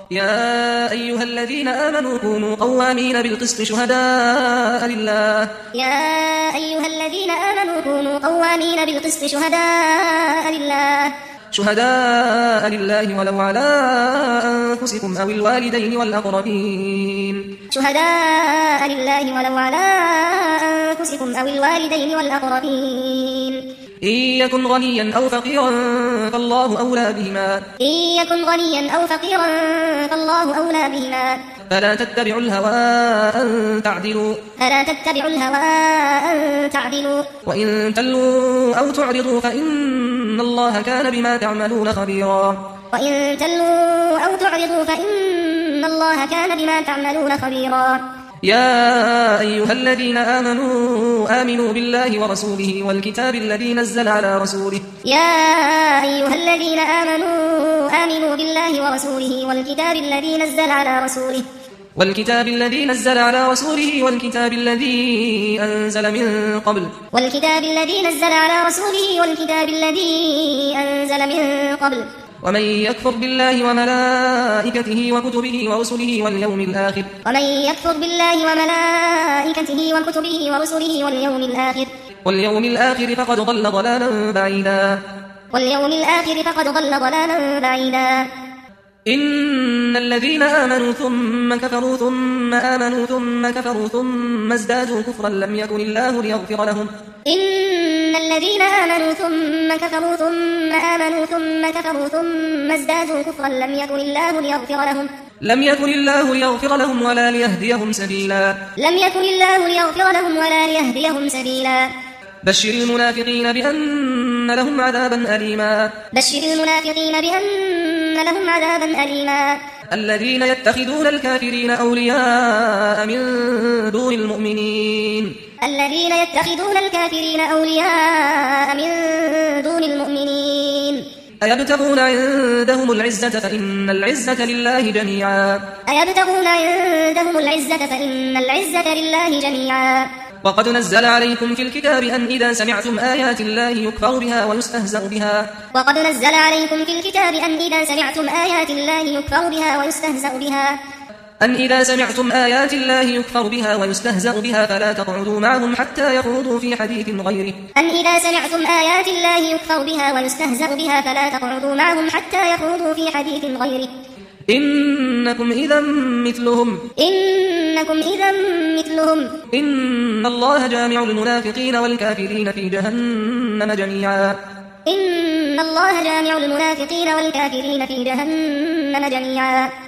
يا أيها الذين آمنوا كونوا قوامين بالقسط شهداء لله ولو على أنفسكم أو الوالدين والأقربين إن يكن غنيا أو فقيرا فالله أولى بهما فلا تتبعوا الهوى أن تعدلوا وإن تلوا أو تعرضوا فإن الله كان بما تعملون خبيرا يا أيها الذين آمنوا بالله ورسوله والكتاب الذي نزل على رسوله والكتاب الذي أنزل من قبل ومن يكفر بالله وملائكته وكتبه ورسله واليوم الآخر فقد ضل ضلالا بعيدا إن الذين آمنوا ثم كفروا ثم آمنوا ثم كفروا ثم ازدادوا كفرا لم يكن الله ليغفر لهم ولا ليهديهم سبيلا بشر المنافقين بأن لهم عذابا أليما الذين يتخذون الكافرين أولياء من دون المؤمنين أيبتغون عندهم العزة فإن العزة لله جميعا وقد نزل عليكم في الكتاب أن إذا سمعتم آيات الله يكفر بها ويستهزأ بها فلا تقعدوا معهم حتى يخوضوا في حديث غيره إنكم إذا مثلهم إن الله جامع المنافقين والكافرين في جهنم جميعا